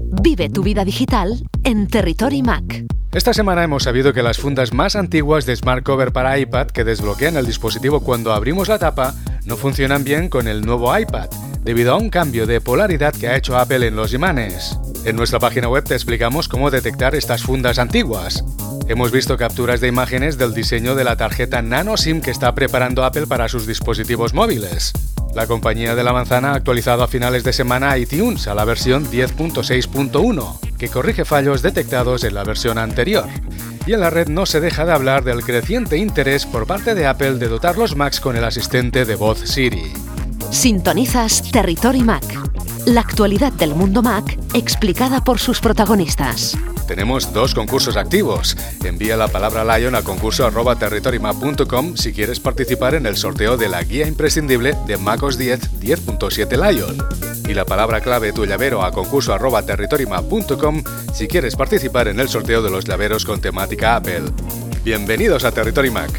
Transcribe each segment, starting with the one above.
Vive tu vida digital en Territory Mac. Esta semana hemos sabido que las fundas más antiguas de Smart Cover para iPad que desbloquean el dispositivo cuando abrimos la tapa no funcionan bien con el nuevo iPad, debido a un cambio de polaridad que ha hecho Apple en los imanes. En nuestra página web te explicamos cómo detectar estas fundas antiguas. Hemos visto capturas de imágenes del diseño de la tarjeta Nano SIM que está preparando Apple para sus dispositivos móviles. La compañía de la manzana ha actualizado a finales de semana iTunes a la versión 10.6.1, que corrige fallos detectados en la versión anterior. Y en la red no se deja de hablar del creciente interés por parte de Apple de dotar los Macs con el asistente de voz Siri. Sintonizas Territory Mac, la actualidad del mundo Mac explicada por sus protagonistas. Tenemos 2 concursos activos. Envía la palabra Lion a concurso@territorymac.com si quieres participar en el sorteo de la guía imprescindible de macOS 10 10.7 Lion. Y la palabra clave tu llavero a concurso@territorymac.com si quieres participar en el sorteo de los llaveros con temática Apple. Bienvenidos a Territory Mac.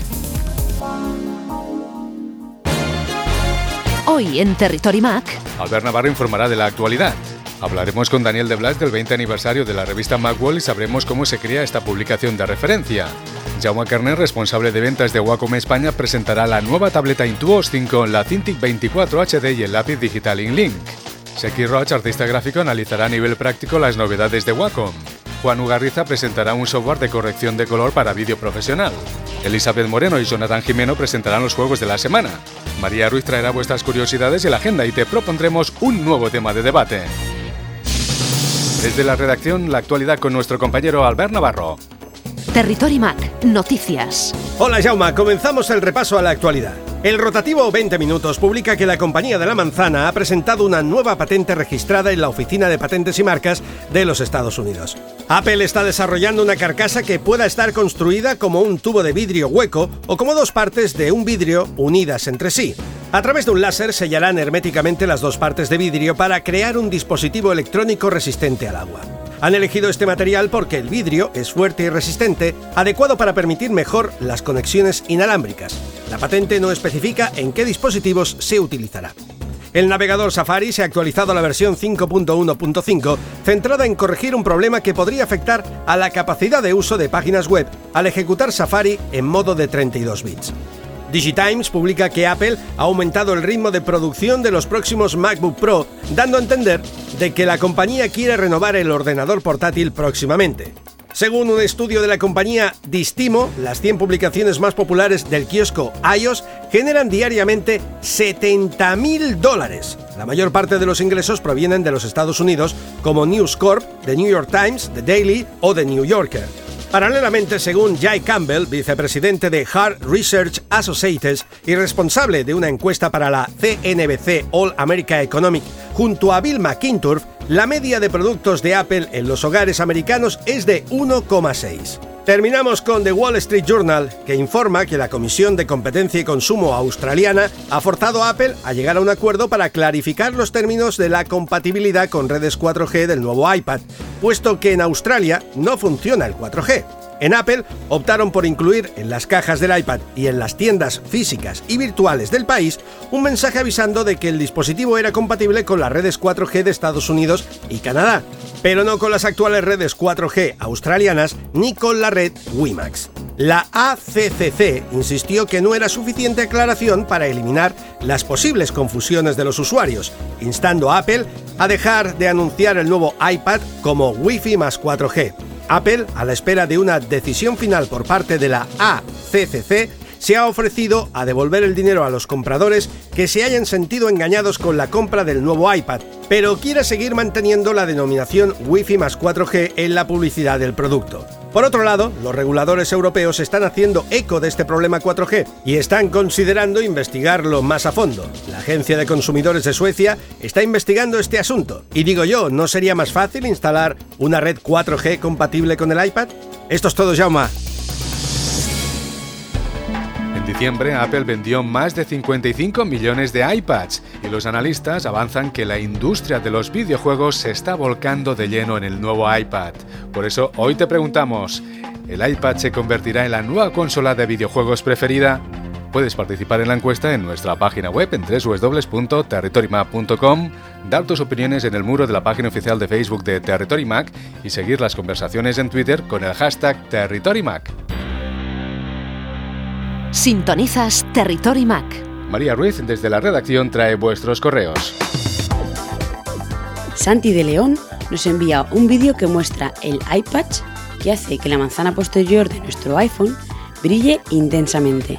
Hoy en Territory Mac, Albert Navarro informará de la actualidad. Hablaremos con Daniel de Blas del 20 aniversario de la revista Macworld y sabremos cómo se crea esta publicación de referencia. Jaume Carner, responsable de ventas de Wacom España, presentará la nueva tableta Intuos 5, la Cintiq 24 HD y el lápiz digital InLink. Seki Roach, artista gráfico, analizará a nivel práctico las novedades de Wacom. Juan Ugarriza presentará un software de corrección de color para vídeo profesional. Elizabeth Moreno y Jonathan Jimeno presentarán los juegos de la semana. María Ruiz traerá vuestras curiosidades y la agenda y te propondremos un nuevo tema de debate. Desde la redacción, la actualidad con nuestro compañero Albert Navarro. Territory Mac, noticias. Hola Jaume, comenzamos el repaso a la actualidad. El rotativo 20 Minutos publica que la compañía de la manzana ha presentado una nueva patente registrada en la Oficina de Patentes y Marcas de los Estados Unidos. Apple está desarrollando una carcasa que pueda estar construida como un tubo de vidrio hueco o como 2 partes de un vidrio unidas entre sí. A través de un láser sellarán herméticamente las 2 partes de vidrio para crear un dispositivo electrónico resistente al agua. Han elegido este material porque el vidrio es fuerte y resistente, adecuado para permitir mejor las conexiones inalámbricas. La patente no especifica en qué dispositivos se utilizará. El navegador Safari se ha actualizado a la versión 5.1.5, centrada en corregir un problema que podría afectar a la capacidad de uso de páginas web al ejecutar Safari en modo de 32 bits. DigiTimes publica que Apple ha aumentado el ritmo de producción de los próximos MacBook Pro, dando a entender de que la compañía quiere renovar el ordenador portátil próximamente. Según un estudio de la compañía Distimo, las 100 publicaciones más populares del kiosco iOS generan diariamente $70.000. La mayor parte de los ingresos provienen de los Estados Unidos, como News Corp, The New York Times, The Daily o The New Yorker. Paralelamente, según Jay Campbell, vicepresidente de Hard Research Associates y responsable de una encuesta para la CNBC All America Economic, junto a Bill McInturff, la media de productos de Apple en los hogares americanos es de 1,6. Terminamos con The Wall Street Journal, que informa que la Comisión de Competencia y Consumo australiana ha forzado a Apple a llegar a un acuerdo para clarificar los términos de la compatibilidad con redes 4G del nuevo iPad, puesto que en Australia no funciona el 4G. En Apple optaron por incluir en las cajas del iPad y en las tiendas físicas y virtuales del país un mensaje avisando de que el dispositivo era compatible con las redes 4G de Estados Unidos y Canadá, pero no con las actuales redes 4G australianas ni con la red WiMAX. La ACCC insistió que no era suficiente aclaración para eliminar las posibles confusiones de los usuarios, instando a Apple a dejar de anunciar el nuevo iPad como Wi-Fi más 4G. Apple, a la espera de una decisión final por parte de la ACCC, se ha ofrecido a devolver el dinero a los compradores que se hayan sentido engañados con la compra del nuevo iPad, pero quiere seguir manteniendo la denominación Wi-Fi más 4G en la publicidad del producto. Por otro lado, los reguladores europeos están haciendo eco de este problema 4G y están considerando investigarlo más a fondo. La Agencia de Consumidores de Suecia está investigando este asunto. Y digo yo, ¿no sería más fácil instalar una red 4G compatible con el iPad? Esto es todo, Jaume. En diciembre, Apple vendió más de 55 millones de iPads y los analistas avanzan que la industria de los videojuegos se está volcando de lleno en el nuevo iPad. Por eso, hoy te preguntamos, ¿el iPad se convertirá en la nueva consola de videojuegos preferida? Puedes participar en la encuesta en nuestra página web en www.territorymap.com, dar tus opiniones en el muro de la página oficial de Facebook de Territory Mac y seguir las conversaciones en Twitter con el hashtag TerritoryMac. Sintonizas Territory Mac. María Ruiz, desde la redacción, trae vuestros correos. Santi de León nos envía un vídeo que muestra el iPatch que hace que la manzana posterior de nuestro iPhone brille intensamente.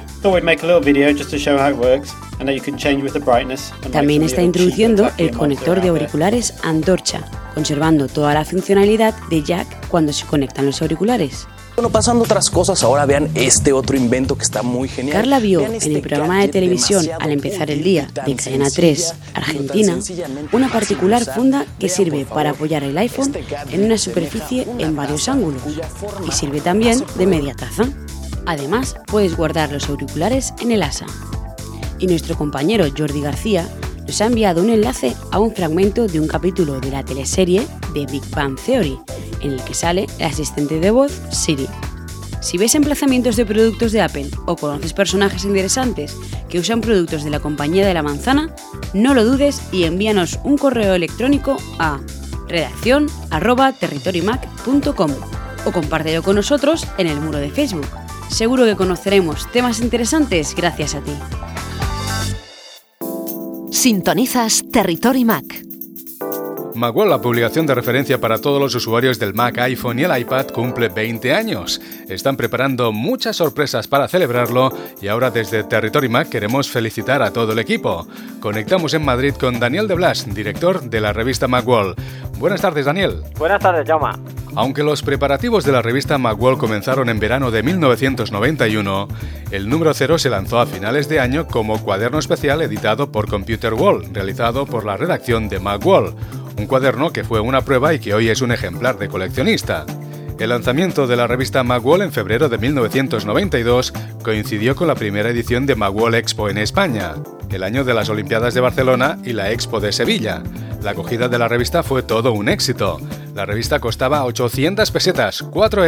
También está introduciendo el conector de auriculares Antorcha, conservando toda la funcionalidad de jack cuando se conectan los auriculares. Bueno, pasando otras cosas, ahora vean este otro invento que está muy genial. Carla vio en el programa de televisión Al empezar el día de Cadena 3, Argentina, una particular funda que sirve para apoyar el iPhone en una superficie en varios ángulos y sirve también de media taza. Además, puedes guardar los auriculares en el asa. Y nuestro compañero Jordi García nos ha enviado un enlace a un fragmento de un capítulo de la teleserie de Big Bang Theory, en el que sale el asistente de voz Siri. Si ves emplazamientos de productos de Apple o conoces personajes interesantes que usan productos de la compañía de la manzana, no lo dudes y envíanos un correo electrónico a redaccion@territorymac.com o compártelo con nosotros en el muro de Facebook. Seguro que conoceremos temas interesantes gracias a ti. Sintonizas Territory Mac. Macworld, la publicación de referencia para todos los usuarios del Mac, iPhone y el iPad, cumple 20 años. Están preparando muchas sorpresas para celebrarlo y ahora desde Territory Mac queremos felicitar a todo el equipo. Conectamos en Madrid con Daniel de Blas, director de la revista Macworld. Buenas tardes, Daniel. Buenas tardes, Jaume. Aunque los preparativos de la revista Macworld comenzaron en verano de 1991, el número 0 se lanzó a finales de año como cuaderno especial editado por Computer World, realizado por la redacción de Macworld. Un cuaderno que fue una prueba y que hoy es un ejemplar de coleccionista. El lanzamiento de la revista Macworld en febrero de 1992 coincidió con la primera edición de Macworld Expo en España, el año de las Olimpiadas de Barcelona y la Expo de Sevilla. La acogida de la revista fue todo un éxito. La revista costaba 800 pesetas,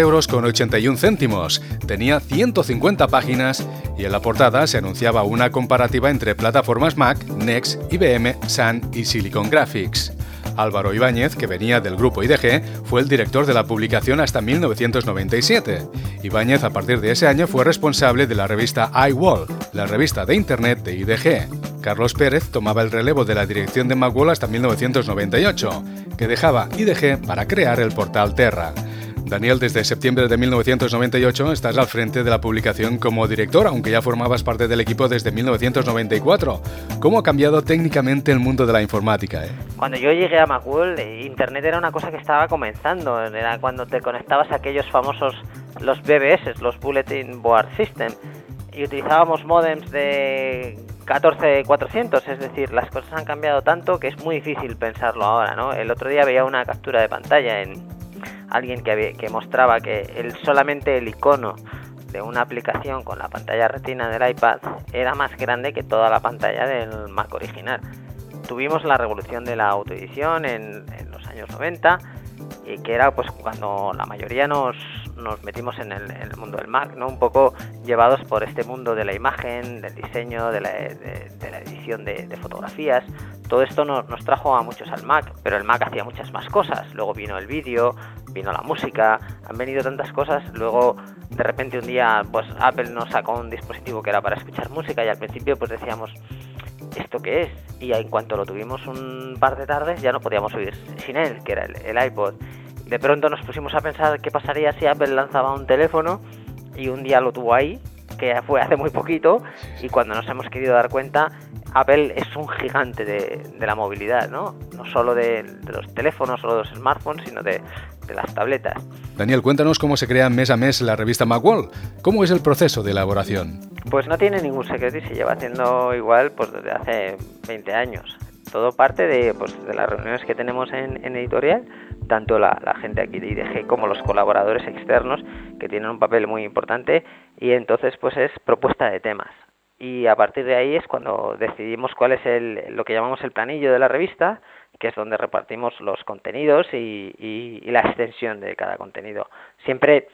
4,81 €. Tenía 150 páginas y en la portada se anunciaba una comparativa entre plataformas Mac, NeXT, IBM, Sun y Silicon Graphics. Álvaro Ibáñez, que venía del grupo IDG, fue el director de la publicación hasta 1997. Ibáñez, a partir de ese año, fue responsable de la revista iWall, la revista de Internet de IDG. Carlos Pérez tomaba el relevo de la dirección de Macworld hasta 1998, que dejaba IDG para crear el portal Terra. Daniel, desde septiembre de 1998 estás al frente de la publicación como director, aunque ya formabas parte del equipo desde 1994. ¿Cómo ha cambiado técnicamente el mundo de la informática? Cuando yo llegué a Macworld, Internet era una cosa que estaba comenzando. Era cuando te conectabas a aquellos famosos, los BBS, los Bulletin Board System, y utilizábamos modems de 14400, es decir, las cosas han cambiado tanto que es muy difícil pensarlo ahora, ¿no? El otro día veía una captura de pantalla en alguien que mostraba que solamente el icono de una aplicación con la pantalla retina del iPad era más grande que toda la pantalla del Mac original. Tuvimos la revolución de la autoedición en los años 90, y que era pues cuando la mayoría nos metimos en el mundo del Mac, ¿no? Un poco llevados por este mundo de la imagen, del diseño, de la edición de fotografías. Todo esto nos trajo a muchos al Mac, pero el Mac hacía muchas más cosas. Luego vino el vídeo, vino la música, han venido tantas cosas. Luego, de repente un día, pues Apple nos sacó un dispositivo que era para escuchar música, y al principio pues decíamos, ¿esto qué es? Y en cuanto lo tuvimos un par de tardes ya no podíamos vivir sin él, que era el iPod. De pronto nos pusimos a pensar qué pasaría si Apple lanzaba un teléfono, y un día lo tuvo ahí, que fue hace muy poquito, y cuando nos hemos querido dar cuenta, Apple es un gigante de la movilidad, ¿no? No solo de los teléfonos o de los smartphones, sino de las tabletas. Daniel, cuéntanos cómo se crea mes a mes la revista Macworld. ¿Cómo es el proceso de elaboración? Pues no tiene ningún secreto y se lleva haciendo igual pues desde hace 20 años. Todo parte de las reuniones que tenemos en editorial, tanto la gente aquí de IDG como los colaboradores externos, que tienen un papel muy importante, y entonces pues es propuesta de temas. Y a partir de ahí es cuando decidimos cuál es lo que llamamos el planillo de la revista, que es donde repartimos los contenidos y la extensión de cada contenido. Siempre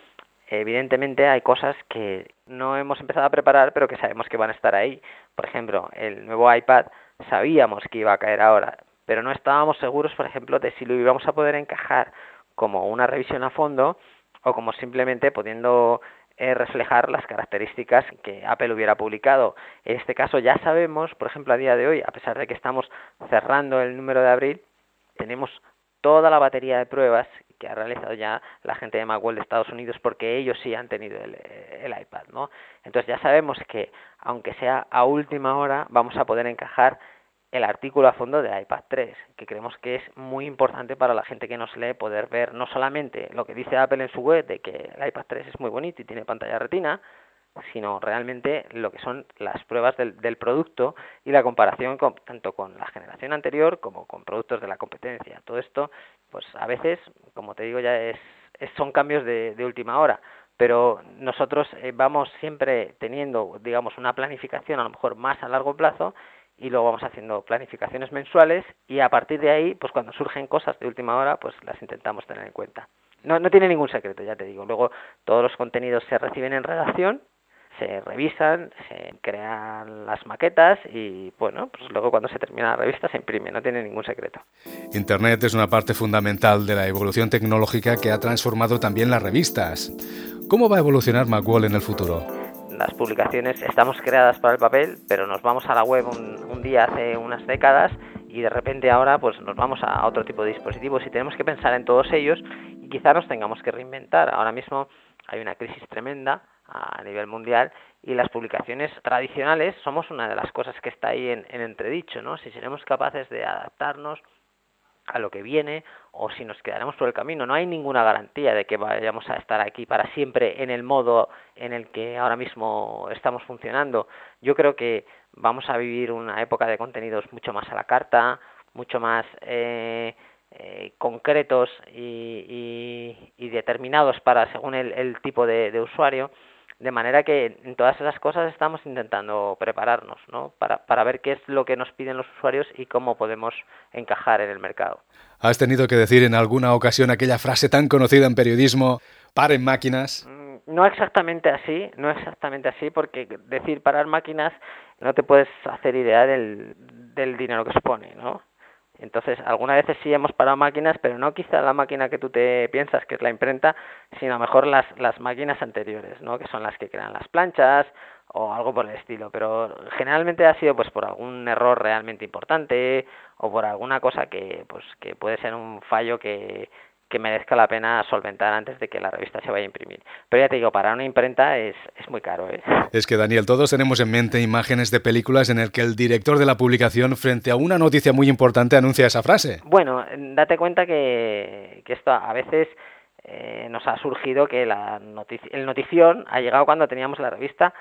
evidentemente hay cosas que no hemos empezado a preparar, pero que sabemos que van a estar ahí. Por ejemplo, el nuevo iPad sabíamos que iba a caer ahora, pero no estábamos seguros, por ejemplo, de si lo íbamos a poder encajar como una revisión a fondo o como simplemente pudiendo reflejar las características que Apple hubiera publicado. En este caso ya sabemos, por ejemplo, a día de hoy, a pesar de que estamos cerrando el número de abril, tenemos toda la batería de pruebas que ha realizado ya la gente de Macworld de Estados Unidos, porque ellos sí han tenido el iPad, ¿no? Entonces ya sabemos que, aunque sea a última hora, vamos a poder encajar el artículo a fondo de iPad 3, que creemos que es muy importante para la gente que nos lee poder ver no solamente lo que dice Apple en su web de que el iPad 3 es muy bonito y tiene pantalla retina, sino realmente lo que son las pruebas del producto y la comparación tanto con la generación anterior como con productos de la competencia. Todo esto, pues a veces, como te digo, ya son cambios de última hora, pero nosotros vamos siempre teniendo, digamos, una planificación a lo mejor más a largo plazo, y luego vamos haciendo planificaciones mensuales, y a partir de ahí, pues cuando surgen cosas de última hora, pues las intentamos tener en cuenta. No tiene ningún secreto, ya te digo. Luego todos los contenidos se reciben en redacción, se revisan, se crean las maquetas y, bueno, pues luego cuando se termina la revista se imprime, no tiene ningún secreto. Internet es una parte fundamental de la evolución tecnológica que ha transformado también las revistas. ¿Cómo va a evolucionar Macworld en el futuro? Las publicaciones estamos creadas para el papel, pero nos vamos a la web un día hace unas décadas y de repente ahora pues nos vamos a otro tipo de dispositivos y tenemos que pensar en todos ellos y quizá nos tengamos que reinventar. Ahora mismo hay una crisis tremenda a nivel mundial y las publicaciones tradicionales somos una de las cosas que está ahí en entredicho, ¿no? Si seremos capaces de adaptarnos a lo que viene o si nos quedaremos por el camino. No hay ninguna garantía de que vayamos a estar aquí para siempre en el modo en el que ahora mismo estamos funcionando. Yo creo que vamos a vivir una época de contenidos mucho más a la carta, mucho más concretos y determinados para según el tipo de usuario. De manera que en todas esas cosas estamos intentando prepararnos, ¿no? Para ver qué es lo que nos piden los usuarios y cómo podemos encajar en el mercado. ¿Has tenido que decir en alguna ocasión aquella frase tan conocida en periodismo, paren máquinas? No exactamente así, porque decir parar máquinas no te puedes hacer idea del dinero que supone, ¿no? Entonces, algunas veces sí hemos parado máquinas, pero no quizá la máquina que tú te piensas que es la imprenta, sino a lo mejor las máquinas anteriores, ¿no? Que son las que crean las planchas o algo por el estilo. Pero generalmente ha sido pues por algún error realmente importante o por alguna cosa que puede ser un fallo que merezca la pena solventar antes de que la revista se vaya a imprimir. Pero ya te digo, para una imprenta es muy caro, ¿eh? Es que, Daniel, todos tenemos en mente imágenes de películas en el que el director de la publicación, frente a una noticia muy importante, anuncia esa frase. Bueno, date cuenta que esto a veces nos ha surgido que el notición ha llegado cuando teníamos la revista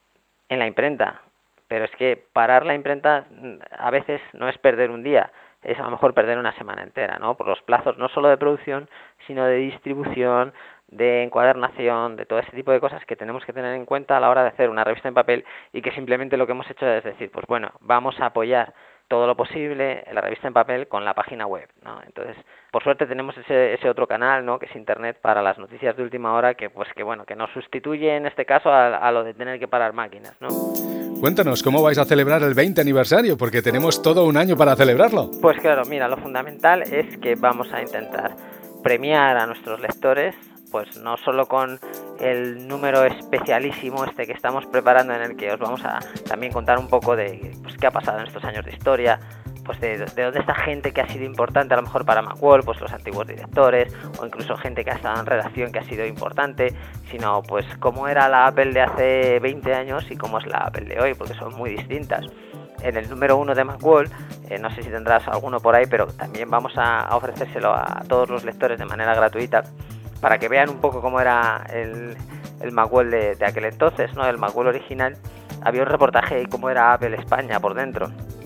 en la imprenta. Pero es que parar la imprenta a veces no es perder un día, es a lo mejor perder una semana entera, ¿no? Por los plazos no solo de producción, sino de distribución, de encuadernación, de todo ese tipo de cosas que tenemos que tener en cuenta a la hora de hacer una revista en papel y que simplemente lo que hemos hecho es decir, pues bueno, vamos a apoyar todo lo posible en la revista en papel con la página web, ¿no? Entonces, por suerte tenemos ese otro canal, ¿no? Que es Internet para las noticias de última hora que nos sustituye en este caso a lo de tener que parar máquinas, ¿no? Cuéntanos, ¿cómo vais a celebrar el 20 aniversario? Porque tenemos todo un año para celebrarlo. Pues claro, mira, lo fundamental es que vamos a intentar premiar a nuestros lectores, pues no solo con el número especialísimo que estamos preparando, en el que os vamos a también contar un poco de pues, qué ha pasado en estos años de historia, pues de dónde está gente que ha sido importante a lo mejor para Macworld, pues los antiguos directores o incluso gente que ha estado en redacción que ha sido importante, sino pues cómo era la Apple de hace 20 años y cómo es la Apple de hoy, porque son muy distintas. En el número 1 de Macworld, no sé si tendrás alguno por ahí, pero también vamos a ofrecérselo a todos los lectores de manera gratuita para que vean un poco cómo era el Macworld de aquel entonces, ¿no? El Macworld original. Había un reportaje de cómo era Apple España por dentro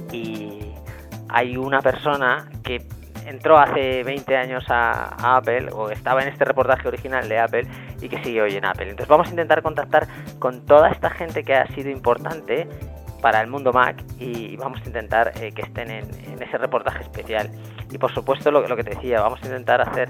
y hay una persona que entró hace 20 años a Apple o estaba en este reportaje original de Apple y que sigue hoy en Apple. Entonces vamos a intentar contactar con toda esta gente que ha sido importante para el mundo Mac y vamos a intentar que estén en ese reportaje especial. Y por supuesto lo que te decía, vamos a intentar hacer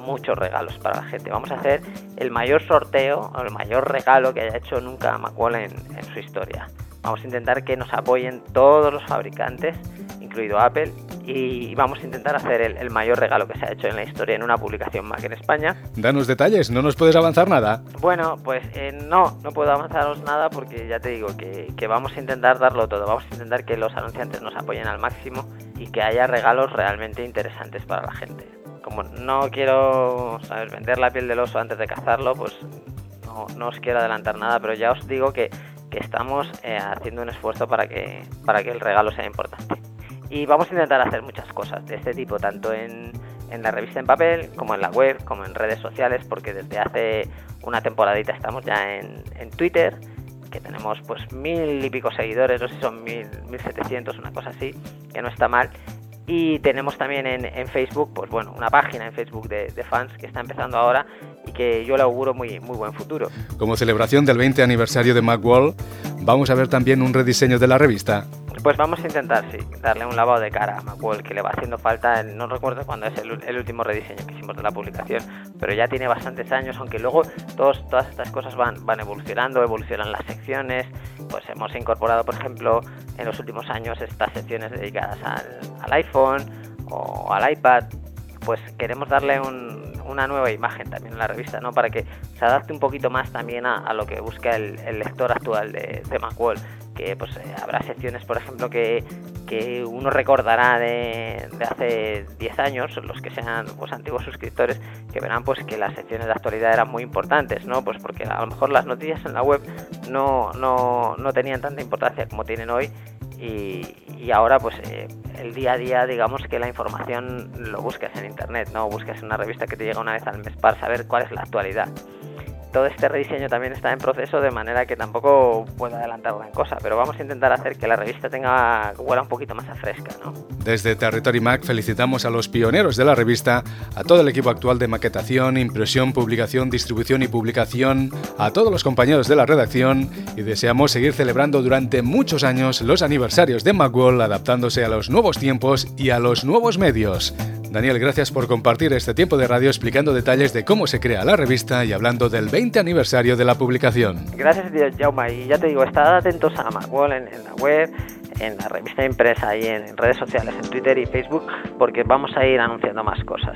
muchos regalos para la gente. Vamos a hacer el mayor sorteo, o el mayor regalo que haya hecho nunca Macworld en su historia. Vamos a intentar que nos apoyen todos los fabricantes, incluido Apple, y vamos a intentar hacer el mayor regalo que se ha hecho en la historia en una publicación Mac en España. Danos detalles, ¿no nos puedes avanzar nada? Bueno, pues no puedo avanzaros nada porque ya te digo que vamos a intentar darlo todo. Vamos a intentar que los anunciantes nos apoyen al máximo y que haya regalos realmente interesantes para la gente. Como no quiero, vender la piel del oso antes de cazarlo, pues no os quiero adelantar nada, pero ya os digo que estamos haciendo un esfuerzo para que el regalo sea importante. Y vamos a intentar hacer muchas cosas de este tipo, tanto en la revista en papel, como en la web, como en redes sociales, porque desde hace una temporadita estamos ya en Twitter, que tenemos pues 1000 y pico seguidores, no sé si son 1700, una cosa así, que no está mal. Y tenemos también en Facebook, pues bueno, una página en Facebook de fans que está empezando ahora y que yo le auguro muy buen futuro. Como celebración del 20 aniversario de Macworld, ¿vamos a ver también un rediseño de la revista? Pues vamos a intentar, sí, darle un lavado de cara a Macworld, que le va haciendo falta. No recuerdo cuándo es el último rediseño que hicimos de la publicación, pero ya tiene bastantes años, aunque luego todas estas cosas van evolucionando, evolucionan las secciones. Pues hemos incorporado, por ejemplo, en los últimos años estas secciones dedicadas al iPhone o al iPad. Pues queremos darle una nueva imagen también en la revista, ¿no? Para que se adapte un poquito más también a lo que busca el lector actual de Macworld. Que pues habrá secciones, por ejemplo, que uno recordará de hace 10 años, los que sean pues antiguos suscriptores, que verán pues que las secciones de actualidad eran muy importantes, ¿no? Pues porque a lo mejor las noticias en la web no tenían tanta importancia como tienen hoy. Y ahora pues el día a día, digamos que la información lo buscas en internet, no buscas en una revista que te llega una vez al mes para saber cuál es la actualidad. Todo este rediseño también está en proceso, de manera que tampoco puedo adelantar gran cosa, pero vamos a intentar hacer que la revista huela un poquito más a fresca, ¿no? Desde Territory Mac felicitamos a los pioneros de la revista, a todo el equipo actual de maquetación, impresión, publicación, distribución y publicación, a todos los compañeros de la redacción, y deseamos seguir celebrando durante muchos años los aniversarios de Macworld, adaptándose a los nuevos tiempos y a los nuevos medios. Daniel, gracias por compartir este tiempo de radio explicando detalles de cómo se crea la revista y hablando del 20 aniversario de la publicación. Gracias, Jaume, y ya te digo, estad atentos a Macworld en la web, en la revista impresa y en redes sociales, en Twitter y Facebook, porque vamos a ir anunciando más cosas.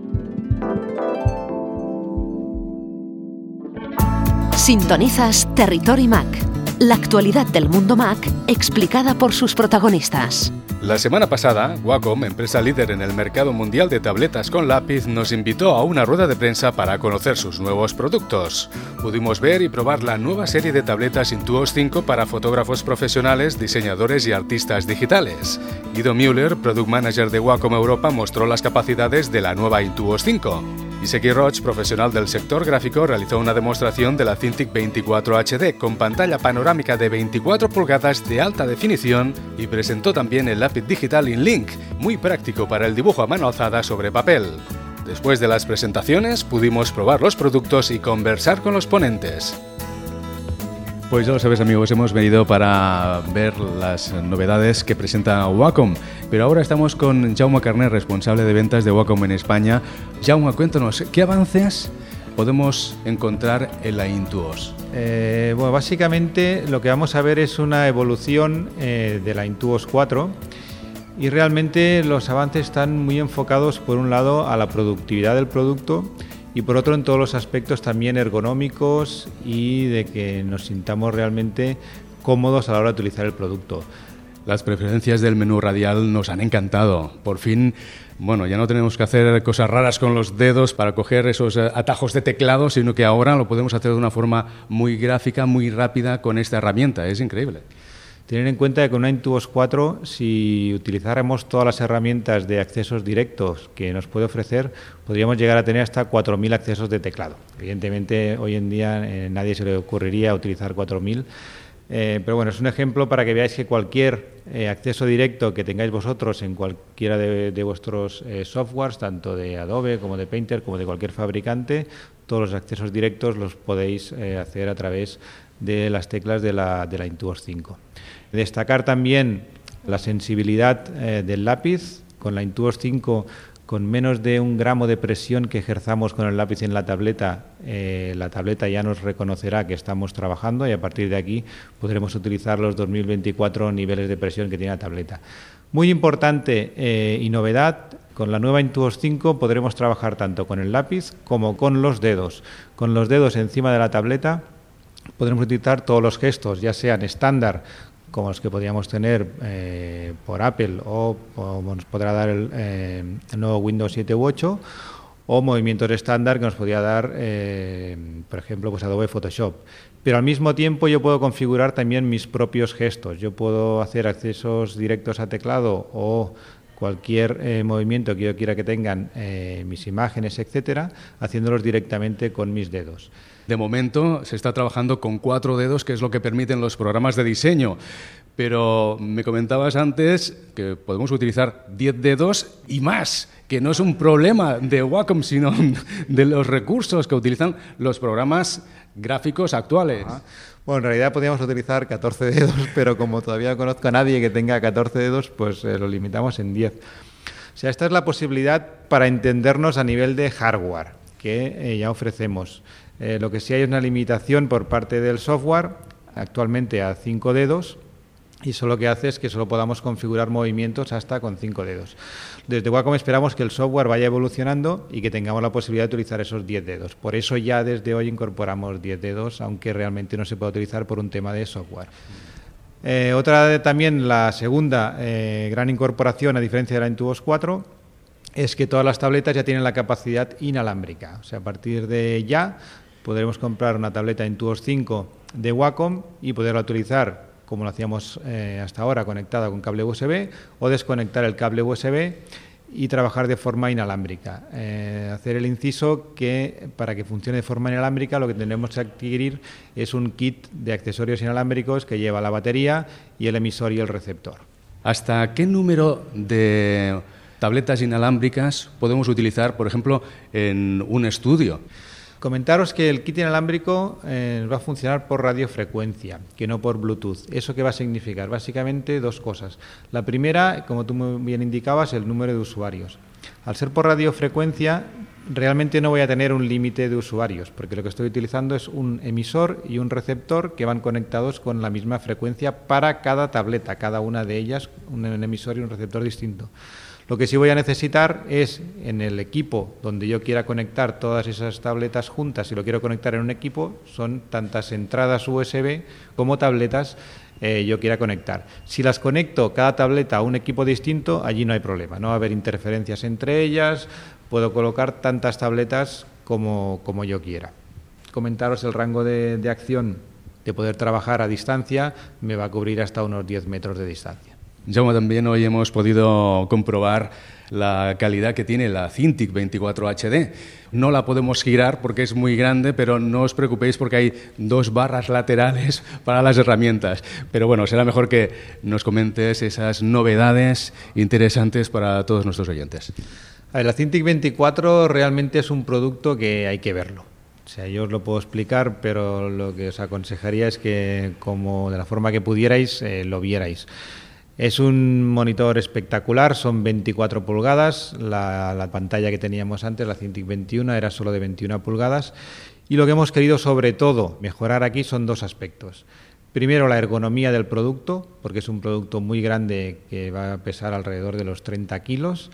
Sintonizas Territory Mac, la actualidad del mundo Mac explicada por sus protagonistas. La semana pasada, Wacom, empresa líder en el mercado mundial de tabletas con lápiz, nos invitó a una rueda de prensa para conocer sus nuevos productos. Pudimos ver y probar la nueva serie de tabletas Intuos 5 para fotógrafos profesionales, diseñadores y artistas digitales. Guido Müller, Product Manager de Wacom Europa, mostró las capacidades de la nueva Intuos 5. Iseki Roch, profesional del sector gráfico, realizó una demostración de la Cintiq 24 HD con pantalla panorámica de 24 pulgadas de alta definición y presentó también el lápiz digital InLink, muy práctico para el dibujo a mano alzada sobre papel. Después de las presentaciones, pudimos probar los productos y conversar con los ponentes. Pues ya lo sabes, amigos, hemos venido para ver las novedades que presenta Wacom, pero ahora estamos con Jaume Carner, responsable de ventas de Wacom en España. Jaume, cuéntanos, ¿qué avances podemos encontrar en la Intuos? Bueno, básicamente lo que vamos a ver es una evolución de la Intuos 4 y realmente los avances están muy enfocados, por un lado, a la productividad del producto, y por otro en todos los aspectos también ergonómicos y de que nos sintamos realmente cómodos a la hora de utilizar el producto. Las preferencias del menú radial nos han encantado. Por fin, bueno, ya no tenemos que hacer cosas raras con los dedos para coger esos atajos de teclado, sino que ahora lo podemos hacer de una forma muy gráfica, muy rápida con esta herramienta. Es increíble. Tener en cuenta que con una Intuos 4, si utilizáramos todas las herramientas de accesos directos que nos puede ofrecer, podríamos llegar a tener hasta 4.000 accesos de teclado. Evidentemente, hoy en día nadie se le ocurriría utilizar 4.000, pero bueno, es un ejemplo para que veáis que cualquier acceso directo que tengáis vosotros en cualquiera de vuestros softwares, tanto de Adobe como de Painter, como de cualquier fabricante, todos los accesos directos los podéis hacer a través de las teclas de la Intuos 5. Destacar también la sensibilidad del lápiz. Con la Intuos 5 con menos de 1 gramo de presión que ejerzamos con el lápiz en la tableta ya nos reconocerá que estamos trabajando y a partir de aquí podremos utilizar los 2024 niveles de presión que tiene la tableta. Muy importante y novedad, con la nueva Intuos 5 podremos trabajar tanto con el lápiz como con los dedos. Con los dedos encima de la tableta podremos utilizar todos los gestos, ya sean estándar, como los que podríamos tener por Apple o nos podrá dar el nuevo Windows 7 u 8, o movimientos estándar que nos podría dar, por ejemplo, pues Adobe Photoshop. Pero al mismo tiempo yo puedo configurar también mis propios gestos. Yo puedo hacer accesos directos a teclado o cualquier movimiento que yo quiera que tengan mis imágenes, etcétera, haciéndolos directamente con mis dedos. De momento se está trabajando con 4 dedos, que es lo que permiten los programas de diseño. Pero me comentabas antes que podemos utilizar 10 dedos y más, que no es un problema de Wacom, sino de los recursos que utilizan los programas gráficos actuales. Ajá. Bueno, en realidad podríamos utilizar 14 dedos, pero como todavía no conozco a nadie que tenga 14 dedos, pues lo limitamos en 10. O sea, esta es la posibilidad para entendernos a nivel de hardware que ya ofrecemos. Lo que sí hay es una limitación por parte del software, actualmente a 5 dedos, y eso lo que hace es que solo podamos configurar movimientos hasta con 5 dedos. Desde Wacom esperamos que el software vaya evolucionando y que tengamos la posibilidad de utilizar esos 10 dedos. Por eso ya desde hoy incorporamos 10 dedos, aunque realmente no se puede utilizar por un tema de software. También la segunda gran incorporación, a diferencia de la Intuos 4, es que todas las tabletas ya tienen la capacidad inalámbrica. O sea, a partir de ya podremos comprar una tableta Intuos 5 de Wacom y poderla utilizar como lo hacíamos hasta ahora, conectada con cable USB, o desconectar el cable USB y trabajar de forma inalámbrica. Hacer el inciso que para que funcione de forma inalámbrica lo que tendremos que adquirir es un kit de accesorios inalámbricos que lleva la batería y el emisor y el receptor. ¿Hasta qué número de tabletas inalámbricas podemos utilizar, por ejemplo, en un estudio? Comentaros que el kit inalámbrico va a funcionar por radiofrecuencia, que no por Bluetooth. ¿Eso qué va a significar? Básicamente 2 cosas. La primera, como tú muy bien indicabas, el número de usuarios. Al ser por radiofrecuencia, realmente no voy a tener un límite de usuarios, porque lo que estoy utilizando es un emisor y un receptor que van conectados con la misma frecuencia para cada tableta, cada una de ellas, un emisor y un receptor distinto. Lo que sí voy a necesitar es, en el equipo donde yo quiera conectar todas esas tabletas juntas, si lo quiero conectar en un equipo, son tantas entradas USB como tabletas yo quiera conectar. Si las conecto cada tableta a un equipo distinto, allí no hay problema, no va a haber interferencias entre ellas, puedo colocar tantas tabletas como yo quiera. Comentaros el rango de acción de poder trabajar a distancia, me va a cubrir hasta unos 10 metros de distancia. Jaume, también hoy hemos podido comprobar la calidad que tiene la Cintiq 24 HD. No la podemos girar porque es muy grande, pero no os preocupéis porque hay 2 barras laterales para las herramientas. Pero bueno, será mejor que nos comentes esas novedades interesantes para todos nuestros oyentes. La Cintiq 24 realmente es un producto que hay que verlo. O sea, yo os lo puedo explicar, pero lo que os aconsejaría es que, como de la forma que pudierais, lo vierais. Es un monitor espectacular, son 24 pulgadas, la pantalla que teníamos antes, la Cintiq 21, era solo de 21 pulgadas y lo que hemos querido sobre todo mejorar aquí son 2 aspectos. Primero, la ergonomía del producto, porque es un producto muy grande que va a pesar alrededor de los 30 kilos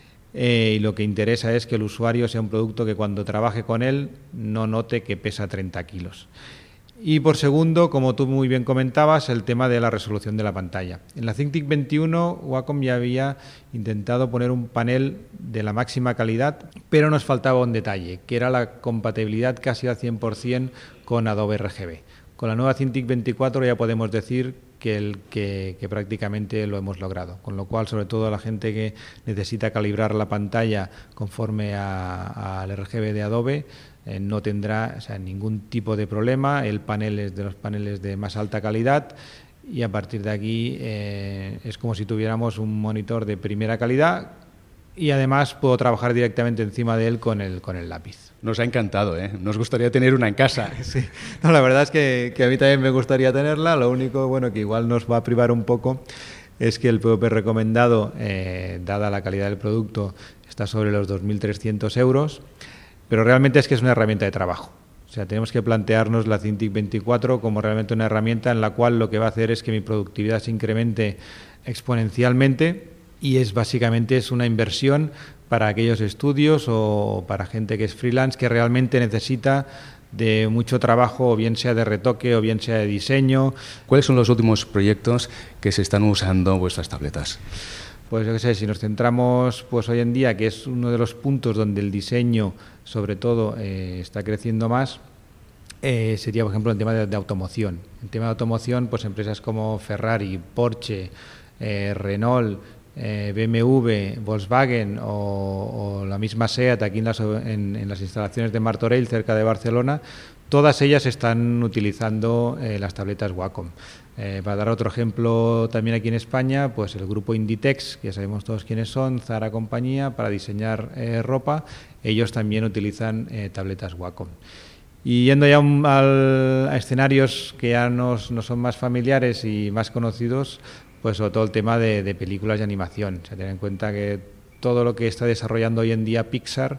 y lo que interesa es que el usuario sea un producto que cuando trabaje con él no note que pesa 30 kilos. Y por segundo, como tú muy bien comentabas, el tema de la resolución de la pantalla. En la Cintiq 21, Wacom ya había intentado poner un panel de la máxima calidad, pero nos faltaba un detalle, que era la compatibilidad casi al 100% con Adobe RGB. Con la nueva Cintiq 24 ya podemos decir que prácticamente lo hemos logrado, con lo cual, sobre todo la gente que necesita calibrar la pantalla conforme al RGB de Adobe, no tendrá ningún tipo de problema. El panel es de los paneles de más alta calidad y a partir de aquí es como si tuviéramos un monitor de primera calidad y además puedo trabajar directamente encima de él con el lápiz. Nos ha encantado, ¿eh? Nos gustaría tener una en casa. Sí. No, la verdad es que a mí también me gustaría tenerla, lo único que igual nos va a privar un poco es que el PVP recomendado, dada la calidad del producto, está sobre los 2.300 euros, pero realmente es que es una herramienta de trabajo. O sea, tenemos que plantearnos la Cintiq 24 como realmente una herramienta en la cual lo que va a hacer es que mi productividad se incremente exponencialmente y básicamente es una inversión para aquellos estudios o para gente que es freelance que realmente necesita de mucho trabajo, o bien sea de retoque o bien sea de diseño. ¿Cuáles son los últimos proyectos que se están usando vuestras tabletas? Pues yo qué sé, si nos centramos pues hoy en día, que es uno de los puntos donde el diseño, sobre todo, está creciendo más, sería, por ejemplo, el tema de automoción. En tema de automoción, pues empresas como Ferrari, Porsche, Renault, BMW, Volkswagen o la misma SEAT aquí en las instalaciones de Martorell, cerca de Barcelona, todas ellas están utilizando las tabletas Wacom. Para dar otro ejemplo, también aquí en España, pues el grupo Inditex, que ya sabemos todos quiénes son, Zara compañía, para diseñar ropa, ellos también utilizan tabletas Wacom. Y yendo ya a escenarios que ya nos son más familiares y más conocidos, pues sobre todo el tema de películas y animación. O sea, tener en cuenta que todo lo que está desarrollando hoy en día Pixar,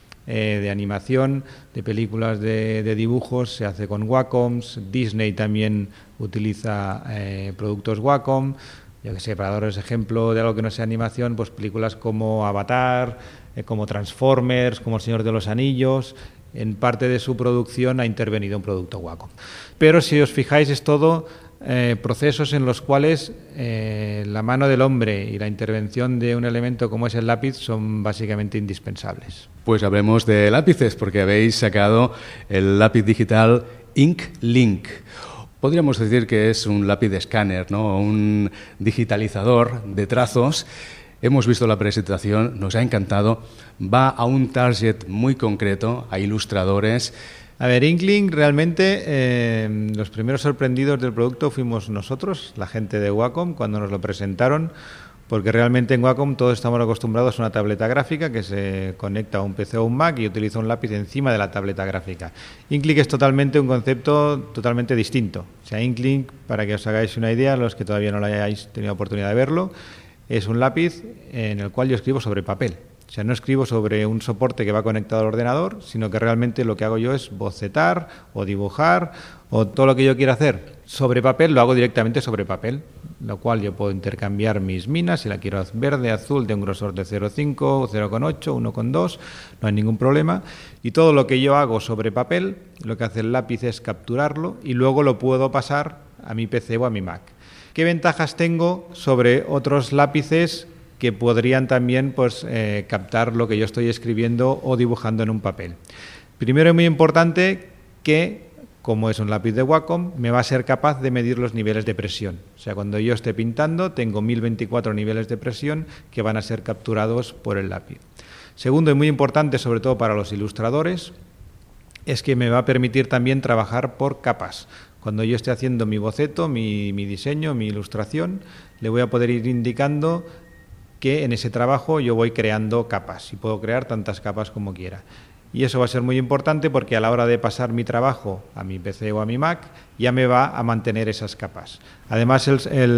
de animación, de películas de dibujos, se hace con Wacoms. Disney también utiliza productos Wacom. Yo que sé, para daros ejemplo de algo que no sea animación, pues películas como Avatar, como Transformers, como El Señor de los Anillos, en parte de su producción ha intervenido un producto Wacom. Pero si os fijáis, es todo procesos en los cuales la mano del hombre y la intervención de un elemento como es el lápiz son básicamente indispensables. Pues hablemos de lápices, porque habéis sacado el lápiz digital Ink Link. Podríamos decir que es un lápiz de escáner, ¿no? Un digitalizador de trazos. Hemos visto la presentación, nos ha encantado. Va a un target muy concreto, a ilustradores. A ver, Inklink realmente los primeros sorprendidos del producto fuimos nosotros, la gente de Wacom, cuando nos lo presentaron, porque realmente en Wacom todos estamos acostumbrados a una tableta gráfica que se conecta a un PC o un Mac y utiliza un lápiz encima de la tableta gráfica. Inklink es totalmente un concepto totalmente distinto. O sea, Inklink, para que os hagáis una idea, los que todavía no lo hayáis tenido oportunidad de verlo, es un lápiz en el cual yo escribo sobre papel. O sea, no escribo sobre un soporte que va conectado al ordenador, sino que realmente lo que hago yo es bocetar o dibujar o todo lo que yo quiera hacer sobre papel, lo hago directamente sobre papel, lo cual yo puedo intercambiar mis minas, si la quiero verde, azul, de un grosor de 0,5, 0,8, 1,2, no hay ningún problema. Y todo lo que yo hago sobre papel, lo que hace el lápiz es capturarlo y luego lo puedo pasar a mi PC o a mi Mac. ¿Qué ventajas tengo sobre otros lápices que podrían también captar lo que yo estoy escribiendo o dibujando en un papel? Primero, es muy importante que, como es un lápiz de Wacom, me va a ser capaz de medir los niveles de presión. O sea, cuando yo esté pintando, tengo 1024 niveles de presión que van a ser capturados por el lápiz. Segundo, y muy importante, sobre todo para los ilustradores, es que me va a permitir también trabajar por capas. Cuando yo esté haciendo mi boceto, mi diseño, mi ilustración, le voy a poder ir indicando que en ese trabajo yo voy creando capas y puedo crear tantas capas como quiera. Y eso va a ser muy importante porque a la hora de pasar mi trabajo a mi PC o a mi Mac ya me va a mantener esas capas. Además,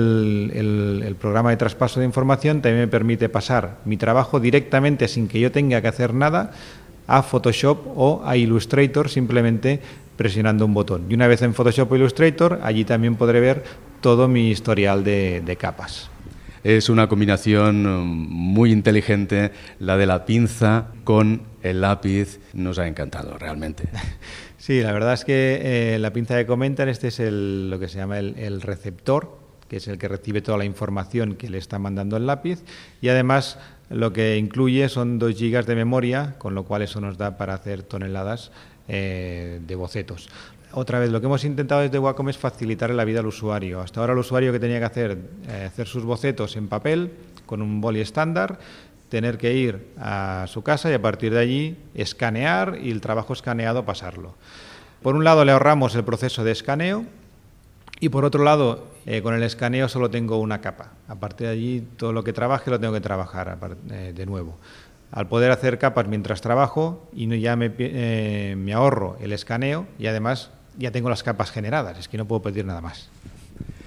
el programa de traspaso de información también me permite pasar mi trabajo directamente sin que yo tenga que hacer nada a Photoshop o a Illustrator simplemente presionando un botón. Y una vez en Photoshop o Illustrator, allí también podré ver todo mi historial de capas. Es una combinación muy inteligente, la de la pinza con el lápiz. Nos ha encantado, realmente. Sí, la verdad es que la pinza que comentan, este es lo que se llama el receptor, que es el que recibe toda la información que le está mandando el lápiz, y además lo que incluye son 2 GB de memoria, con lo cual eso nos da para hacer toneladas de bocetos. Otra vez, lo que hemos intentado desde Wacom es facilitar la vida al usuario. Hasta ahora el usuario que tenía que hacer sus bocetos en papel con un boli estándar, tener que ir a su casa y a partir de allí escanear y el trabajo escaneado pasarlo. Por un lado le ahorramos el proceso de escaneo y por otro lado con el escaneo solo tengo una capa. A partir de allí todo lo que trabaje lo tengo que trabajar de nuevo. Al poder hacer capas mientras trabajo y ya me ahorro el escaneo y además ya tengo las capas generadas, es que no puedo pedir nada más.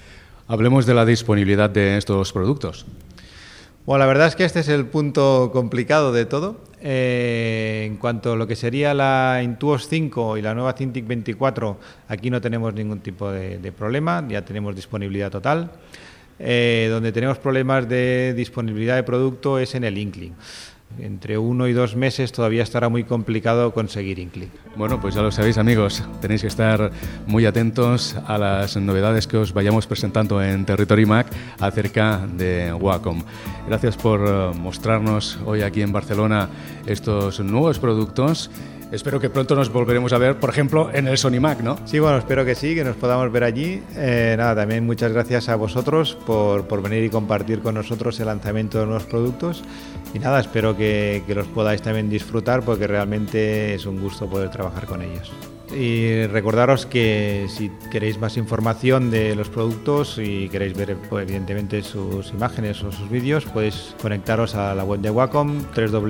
Hablemos de la disponibilidad de estos productos. Bueno, la verdad es que este es el punto complicado de todo. En cuanto a lo que sería la Intuos 5 y la nueva Cintiq 24, aquí no tenemos ningún tipo de problema, ya tenemos disponibilidad total. Donde tenemos problemas de disponibilidad de producto es en el Inkling. Entre 1 y 2 meses todavía estará muy complicado conseguir Inkling. Bueno, pues ya lo sabéis, amigos, tenéis que estar muy atentos a las novedades que os vayamos presentando en Territory Mac acerca de Wacom. Gracias por mostrarnos hoy aquí en Barcelona estos nuevos productos. Espero que pronto nos volveremos a ver, por ejemplo, en el Sony Mac, ¿no? Sí, bueno, espero que sí, que nos podamos ver allí. También muchas gracias a vosotros por venir y compartir con nosotros el lanzamiento de nuevos productos. Y nada, espero que los podáis también disfrutar, porque realmente es un gusto poder trabajar con ellos. Y recordaros que si queréis más información de los productos y queréis ver, pues, evidentemente, sus imágenes o sus vídeos, podéis conectaros a la web de Wacom,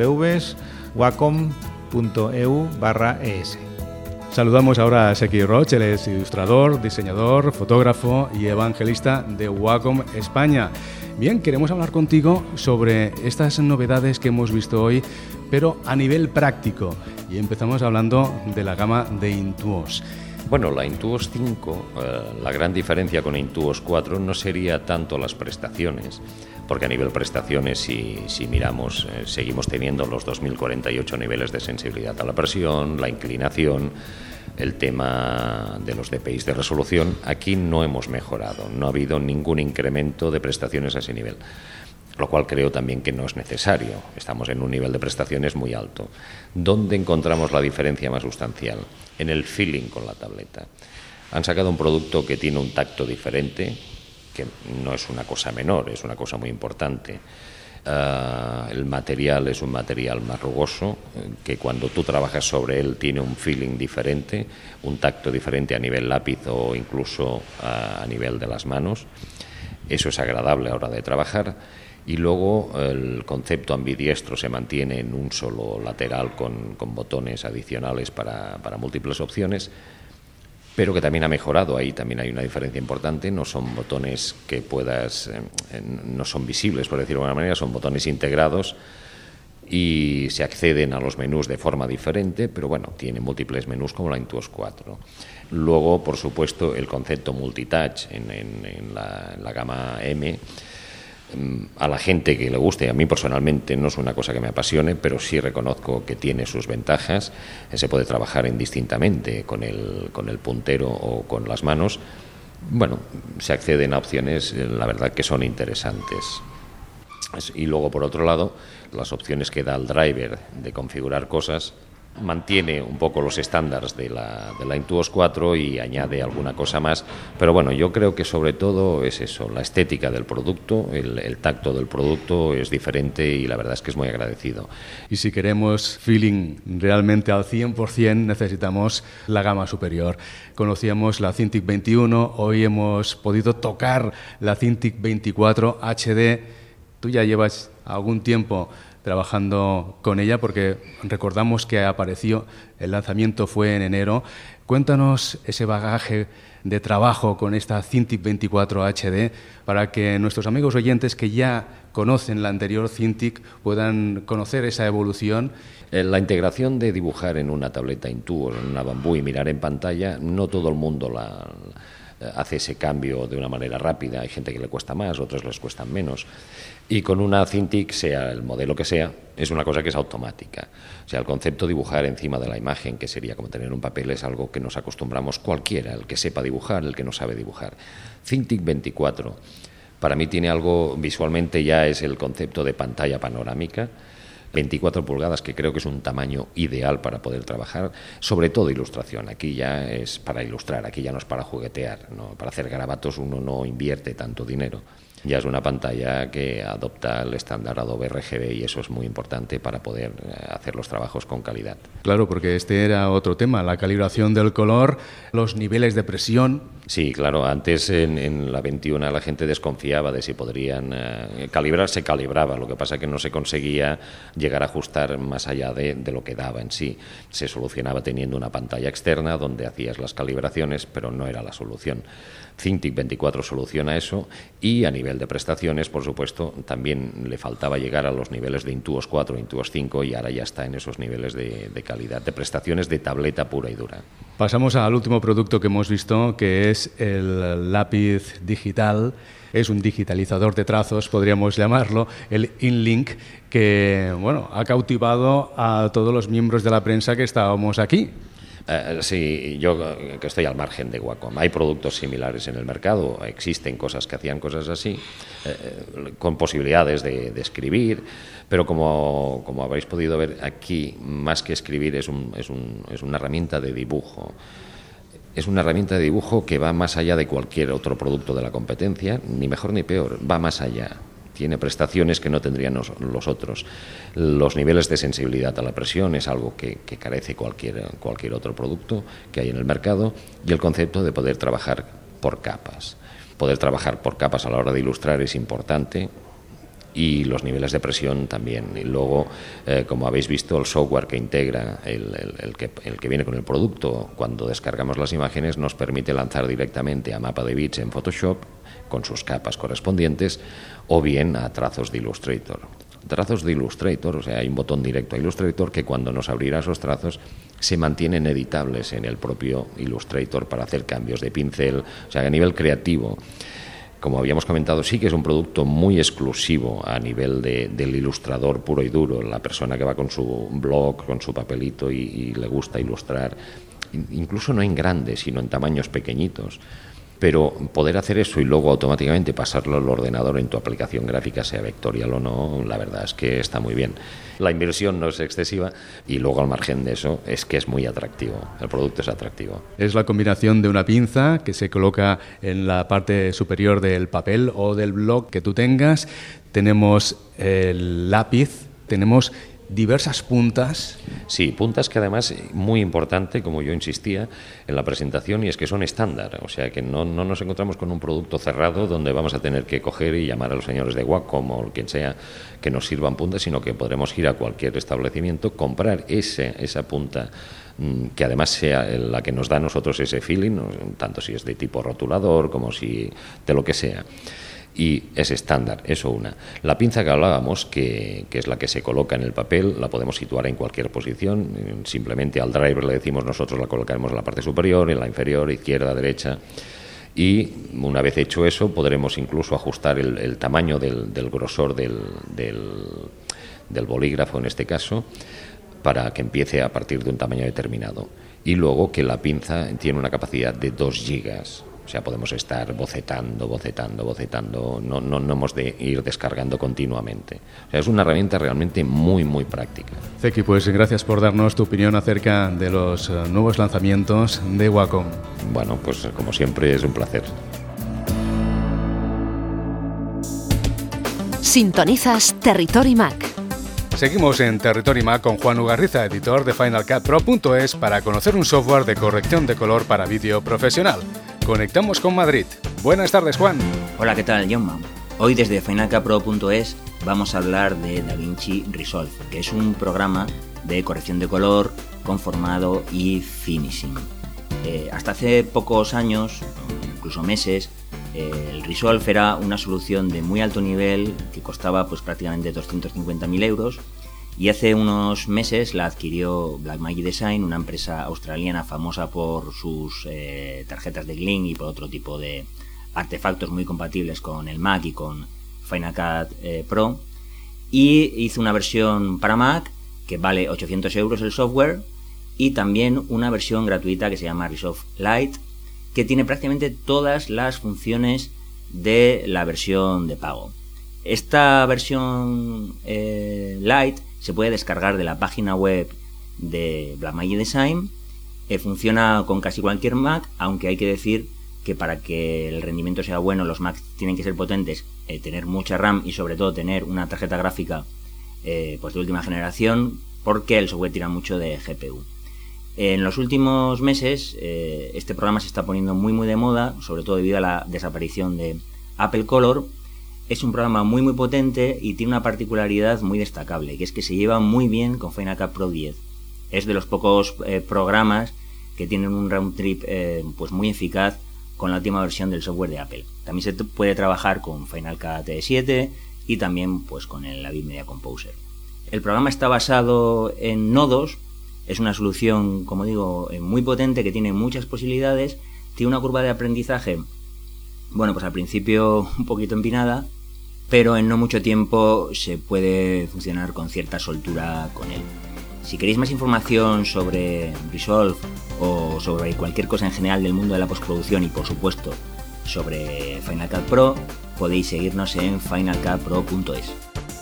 www.wacom.eu/es. Saludamos ahora a Seki Roch, él es ilustrador, diseñador, fotógrafo y evangelista de Wacom España. Bien, queremos hablar contigo sobre estas novedades que hemos visto hoy, pero a nivel práctico. Y empezamos hablando de la gama de Intuos. Bueno, la Intuos 5, la gran diferencia con Intuos 4 no sería tanto las prestaciones, porque a nivel prestaciones, si miramos, seguimos teniendo los 2048 niveles de sensibilidad a la presión, la inclinación, el tema de los DPIs de resolución. Aquí no hemos mejorado, no ha habido ningún incremento de prestaciones a ese nivel, lo cual creo también que no es necesario. Estamos en un nivel de prestaciones muy alto. ¿Dónde encontramos la diferencia más sustancial? En el feeling con la tableta. Han sacado un producto que tiene un tacto diferente, que no es una cosa menor, es una cosa muy importante. El material es un material más rugoso, que cuando tú trabajas sobre él tiene un feeling diferente, un tacto diferente a nivel lápiz o incluso a nivel de las manos. Eso es agradable a la hora de trabajar. Y luego el concepto ambidiestro se mantiene en un solo lateral con botones adicionales para múltiples opciones, pero que también ha mejorado. Ahí también hay una diferencia importante. No son botones que no son visibles, por decirlo de alguna manera, son botones integrados y se acceden a los menús de forma diferente, pero bueno, tiene múltiples menús como la Intuos 4. Luego, por supuesto, el concepto multitouch en la gama M. A la gente que le guste, a mí personalmente no es una cosa que me apasione, pero sí reconozco que tiene sus ventajas. Se puede trabajar indistintamente con el puntero o con las manos. Bueno, se acceden a opciones, la verdad, que son interesantes. Y luego, por otro lado, las opciones que da el driver de configurar cosas mantiene un poco los estándares de la Intuos 4 y añade alguna cosa más, pero bueno, yo creo que sobre todo es eso, la estética del producto, el tacto del producto es diferente y la verdad es que es muy agradecido. Y si queremos feeling realmente al 100%, necesitamos la gama superior. Conocíamos la Cintiq 21, hoy hemos podido tocar la Cintiq 24 HD. Tú ya llevas algún tiempo trabajando con ella, porque recordamos que apareció, el lanzamiento fue en enero. Cuéntanos ese bagaje de trabajo con esta Cintiq 24 HD para que nuestros amigos oyentes que ya conocen la anterior Cintiq puedan conocer esa evolución. La integración de dibujar en una tableta Intuos, en una Bamboo y mirar en pantalla, no todo el mundo hace ese cambio de una manera rápida. Hay gente que le cuesta más, otros les cuestan menos. Y con una Cintiq, sea el modelo que sea, es una cosa que es automática. O sea, el concepto de dibujar encima de la imagen, que sería como tener un papel, es algo que nos acostumbramos cualquiera, el que sepa dibujar, el que no sabe dibujar. Cintiq 24, para mí tiene algo, visualmente ya es el concepto de pantalla panorámica, 24 pulgadas, que creo que es un tamaño ideal para poder trabajar, sobre todo ilustración. Aquí ya es para ilustrar, aquí ya no es para juguetear, ¿no? Para hacer garabatos uno no invierte tanto dinero. Ya es una pantalla que adopta el estándar Adobe RGB y eso es muy importante para poder hacer los trabajos con calidad. Claro, porque este era otro tema, la calibración del color, los niveles de presión. Sí, claro, antes en la 21 la gente desconfiaba de si podrían calibrar, se calibraba, lo que pasa es que no se conseguía llegar a ajustar más allá de lo que daba en sí. Se solucionaba teniendo una pantalla externa donde hacías las calibraciones, pero no era la solución. Cintiq 24 soluciona eso y a nivel de prestaciones, por supuesto, también le faltaba llegar a los niveles de Intuos 4, Intuos 5 y ahora ya está en esos niveles de calidad, de prestaciones de tableta pura y dura. Pasamos al último producto que hemos visto, que es el lápiz digital. Es un digitalizador de trazos, podríamos llamarlo, el InLink, que bueno, ha cautivado a todos los miembros de la prensa que estábamos aquí. Sí, yo que estoy al margen de Wacom. Hay productos similares en el mercado, existen cosas que hacían cosas así, con posibilidades de escribir, pero como habréis podido ver aquí, más que escribir es una herramienta de dibujo. Es una herramienta de dibujo que va más allá de cualquier otro producto de la competencia, ni mejor ni peor, va más allá. Tiene prestaciones que no tendrían los otros. Los niveles de sensibilidad a la presión es algo que carece cualquier otro producto que hay en el mercado, y el concepto de poder trabajar por capas. Poder trabajar por capas a la hora de ilustrar es importante, y los niveles de presión también. Y luego, como habéis visto, el software que integra el que viene con el producto, cuando descargamos las imágenes, nos permite lanzar directamente a mapa de bits en Photoshop con sus capas correspondientes, o bien a trazos de Illustrator. Trazos de Illustrator, o sea, hay un botón directo a Illustrator que cuando nos abrirá esos trazos se mantienen editables en el propio Illustrator para hacer cambios de pincel, o sea, a nivel creativo. Como habíamos comentado, sí que es un producto muy exclusivo a nivel del ilustrador puro y duro, la persona que va con su blog, con su papelito y le gusta ilustrar, incluso no en grandes, sino en tamaños pequeñitos. Pero poder hacer eso y luego automáticamente pasarlo al ordenador en tu aplicación gráfica, sea vectorial o no, la verdad es que está muy bien. La inversión no es excesiva y luego al margen de eso es que es muy atractivo, el producto es atractivo. Es la combinación de una pinza que se coloca en la parte superior del papel o del blog que tú tengas, tenemos el lápiz, tenemos diversas puntas. Sí, puntas que además, muy importante, como yo insistía en la presentación, y es que son estándar, o sea que no nos encontramos con un producto cerrado donde vamos a tener que coger y llamar a los señores de Wacom o quien sea que nos sirvan puntas, sino que podremos ir a cualquier establecimiento, comprar esa punta que además sea la que nos da a nosotros ese feeling, tanto si es de tipo rotulador como si de lo que sea. Y es estándar, eso una. La pinza que hablábamos, que es la que se coloca en el papel, la podemos situar en cualquier posición, simplemente al driver le decimos nosotros, la colocaremos en la parte superior, en la inferior, izquierda, derecha, y una vez hecho eso podremos incluso ajustar el tamaño del grosor del bolígrafo en este caso, para que empiece a partir de un tamaño determinado. Y luego que la pinza tiene una capacidad de 2 gigas. O sea, podemos estar bocetando, no hemos de ir descargando continuamente. O sea, es una herramienta realmente muy, muy práctica. Zeki, pues gracias por darnos tu opinión acerca de los nuevos lanzamientos de Wacom. Bueno, pues como siempre es un placer. Sintonizas Territory Mac. Seguimos en Territory Mac con Juan Ugarriza, editor de FinalCutPro.es, para conocer un software de corrección de color para vídeo profesional. Conectamos con Madrid. Buenas tardes, Juan. Hola, ¿qué tal, Jaume? Hoy desde FinalCutPro.es vamos a hablar de DaVinci Resolve, que es un programa de corrección de color, conformado y finishing. Hasta hace pocos años, incluso meses, el Resolve era una solución de muy alto nivel que costaba pues prácticamente 250.000 euros, y hace unos meses la adquirió Blackmagic Design, una empresa australiana famosa por sus tarjetas de Glint y por otro tipo de artefactos muy compatibles con el Mac y con Final Cut Pro, y hizo una versión para Mac que vale 800 euros el software, y también una versión gratuita que se llama Resolve Lite, que tiene prácticamente todas las funciones de la versión de pago. Esta versión Lite se puede descargar de la página web de Blackmagic Design. Funciona con casi cualquier Mac, aunque hay que decir que para que el rendimiento sea bueno, los Macs tienen que ser potentes, tener mucha RAM y sobre todo tener una tarjeta gráfica pues de última generación, porque el software tira mucho de GPU. En los últimos meses este programa se está poniendo muy de moda, sobre todo debido a la desaparición de Apple Color. Es un programa muy potente y tiene una particularidad muy destacable, que es que se lleva muy bien con Final Cut Pro 10. Es de los pocos programas que tienen un round trip pues muy eficaz con la última versión del software de Apple. También se puede trabajar con Final Cut 7 y también pues con el Avid Media Composer. El programa está basado en nodos, es una solución, como digo, muy potente, que tiene muchas posibilidades, tiene una curva de aprendizaje, bueno, pues al principio un poquito empinada, pero en no mucho tiempo se puede funcionar con cierta soltura con él. Si queréis más información sobre Resolve o sobre cualquier cosa en general del mundo de la postproducción y por supuesto sobre Final Cut Pro, podéis seguirnos en finalcutpro.es.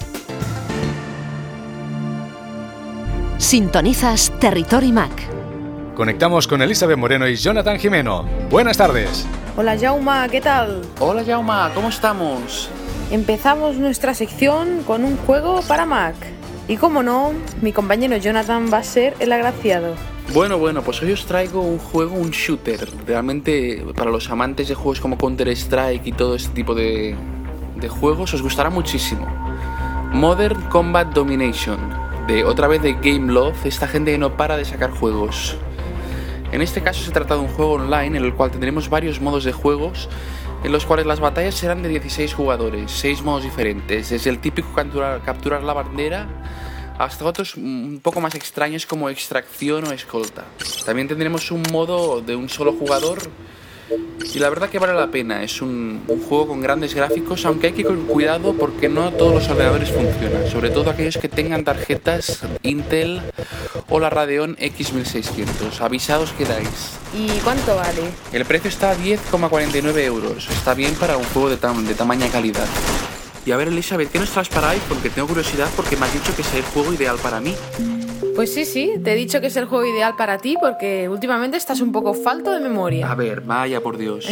Sintonizas Territory Mac. Conectamos con Elizabeth Moreno y Jonathan Jimeno. Buenas tardes. Hola Jauma, ¿qué tal? Hola Jauma, ¿cómo estamos? Empezamos nuestra sección con un juego para Mac. Y como no, mi compañero Jonathan va a ser el agraciado. Bueno, pues hoy os traigo un juego, un shooter. Realmente para los amantes de juegos como Counter-Strike y todo este tipo de juegos os gustará muchísimo. Modern Combat Domination, otra vez de Gameloft, esta gente que no para de sacar juegos. En este caso se trata de un juego online en el cual tendremos varios modos de juegos, en los cuales las batallas serán de 16 jugadores, 6 modos diferentes, desde el típico capturar la bandera hasta otros un poco más extraños como extracción o escolta. También tendremos un modo de un solo jugador y la verdad que vale la pena. Es un juego con grandes gráficos, aunque hay que ir con cuidado porque no todos los ordenadores funcionan, sobre todo aquellos que tengan tarjetas Intel o la Radeon X1600. Avisados quedáis. ¿Y cuánto vale? El precio está a 10,49 euros. Está bien para un juego de tamaña calidad. Y a ver, Elizabeth, ¿qué nos traes para iPhone? Que tengo curiosidad porque me has dicho que es el juego ideal para mí. Pues sí, te he dicho que es el juego ideal para ti porque últimamente estás un poco falto de memoria. A ver, vaya por Dios.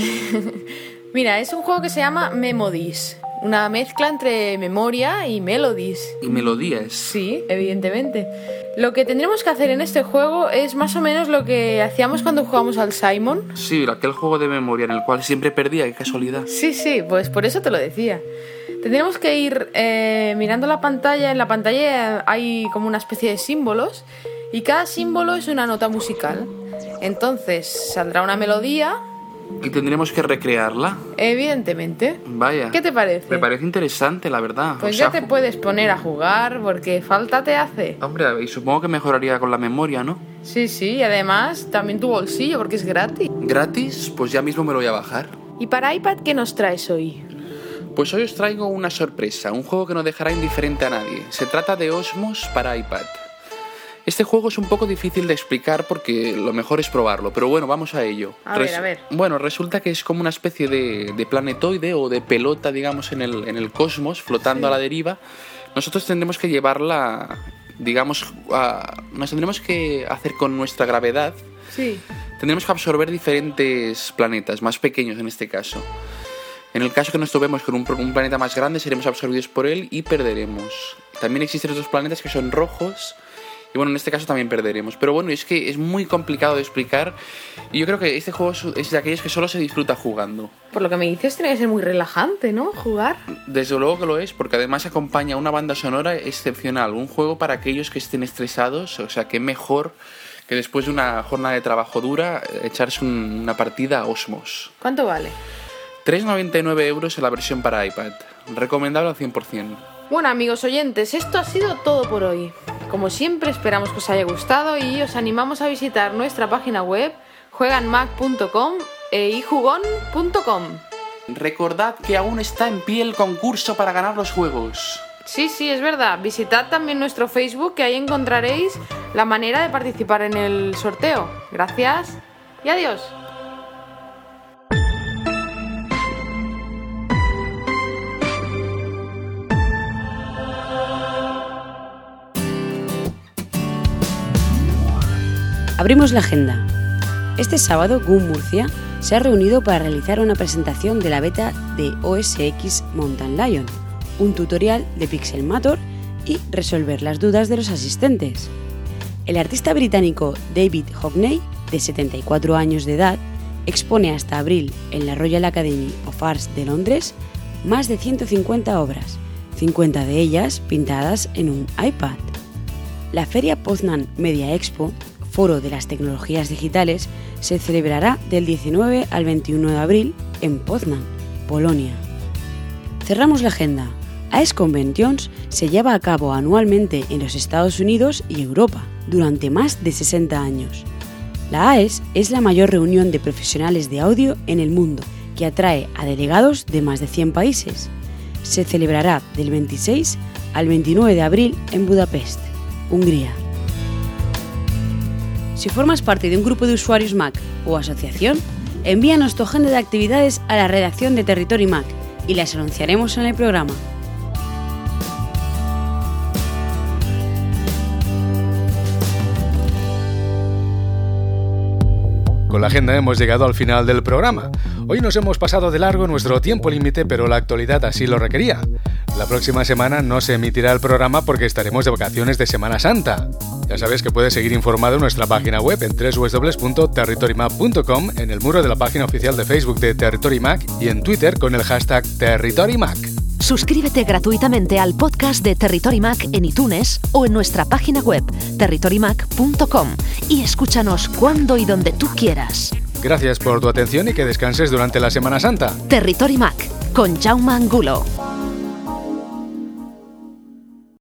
Mira, es un juego que se llama Memodis, una mezcla entre memoria y melodies. ¿Y melodías? Sí, evidentemente. Lo que tendremos que hacer en este juego es más o menos lo que hacíamos cuando jugábamos al Simon. Sí, aquel juego de memoria en el cual siempre perdía, qué casualidad. Sí, pues por eso te lo decía. Tendremos que ir mirando la pantalla. En la pantalla hay como una especie de símbolos y cada símbolo es una nota musical. Entonces saldrá una melodía y tendremos que recrearla. Evidentemente. Vaya. ¿Qué te parece? Me parece interesante, la verdad. Pues ya te puedes poner a jugar porque falta te hace. Hombre, y supongo que mejoraría con la memoria, ¿no? Sí, y además también tu bolsillo porque es gratis. ¿Gratis? Pues ya mismo me lo voy a bajar. ¿Y para iPad qué nos traes hoy? Pues hoy os traigo una sorpresa, un juego que no dejará indiferente a nadie. Se trata de Osmos para iPad. Este juego es un poco difícil de explicar porque lo mejor es probarlo, pero bueno, vamos a ello. A ver. Bueno, resulta que es como una especie de planetoide o de pelota, digamos, en el cosmos, flotando a la deriva. Nosotros tendremos que llevarla, digamos, nos tendremos que hacer con nuestra gravedad. Sí. Tendremos que absorber diferentes planetas, más pequeños en este caso. En el caso que nos topemos con un planeta más grande, seremos absorbidos por él y perderemos. También existen otros planetas que son rojos y bueno, en este caso también perderemos. Pero bueno, es que es muy complicado de explicar y yo creo que este juego es de aquellos que solo se disfruta jugando. Por lo que me dices, tiene que ser muy relajante, ¿no? Jugar. Desde luego que lo es, porque además acompaña una banda sonora excepcional. Un juego para aquellos que estén estresados, o sea, que mejor que después de una jornada de trabajo dura echarse una partida a Osmos. ¿Cuánto vale? 3,99 euros en la versión para iPad. Recomendable al 100%. Bueno, amigos oyentes, esto ha sido todo por hoy. Como siempre, esperamos que os haya gustado y os animamos a visitar nuestra página web jueganmac.com e ijugon.com. Recordad que aún está en pie el concurso para ganar los juegos. Sí, es verdad. Visitad también nuestro Facebook, que ahí encontraréis la manera de participar en el sorteo. Gracias y adiós. Abrimos la agenda. Este sábado, GUM Murcia se ha reunido para realizar una presentación de la beta de OS X Mountain Lion, un tutorial de Pixelmator y resolver las dudas de los asistentes. El artista británico David Hockney, de 74 años de edad, expone hasta abril en la Royal Academy of Arts de Londres más de 150 obras, 50 de ellas pintadas en un iPad. La Feria Poznan Media Expo, foro de las tecnologías digitales, se celebrará del 19 al 21 de abril en Poznan, Polonia. Cerramos la agenda. AES Conventions se lleva a cabo anualmente en los Estados Unidos y Europa durante más de 60 años. La AES es la mayor reunión de profesionales de audio en el mundo, que atrae a delegados de más de 100 países. Se celebrará del 26 al 29 de abril en Budapest, Hungría. Si formas parte de un grupo de usuarios Mac o asociación, envíanos tu agenda de actividades a la redacción de Territory Mac y las anunciaremos en el programa. Con la agenda hemos llegado al final del programa. Hoy nos hemos pasado de largo nuestro tiempo límite, pero la actualidad así lo requería. La próxima semana no se emitirá el programa porque estaremos de vacaciones de Semana Santa. Ya sabes que puedes seguir informado en nuestra página web en www.territorymap.com, en el muro de la página oficial de Facebook de Territory Mac y en Twitter con el hashtag TerritoryMac. Suscríbete gratuitamente al podcast de Territory Mac en iTunes o en nuestra página web territorymac.com y escúchanos cuando y donde tú quieras. Gracias por tu atención y que descanses durante la Semana Santa. Territory Mac con Jaume Angulo.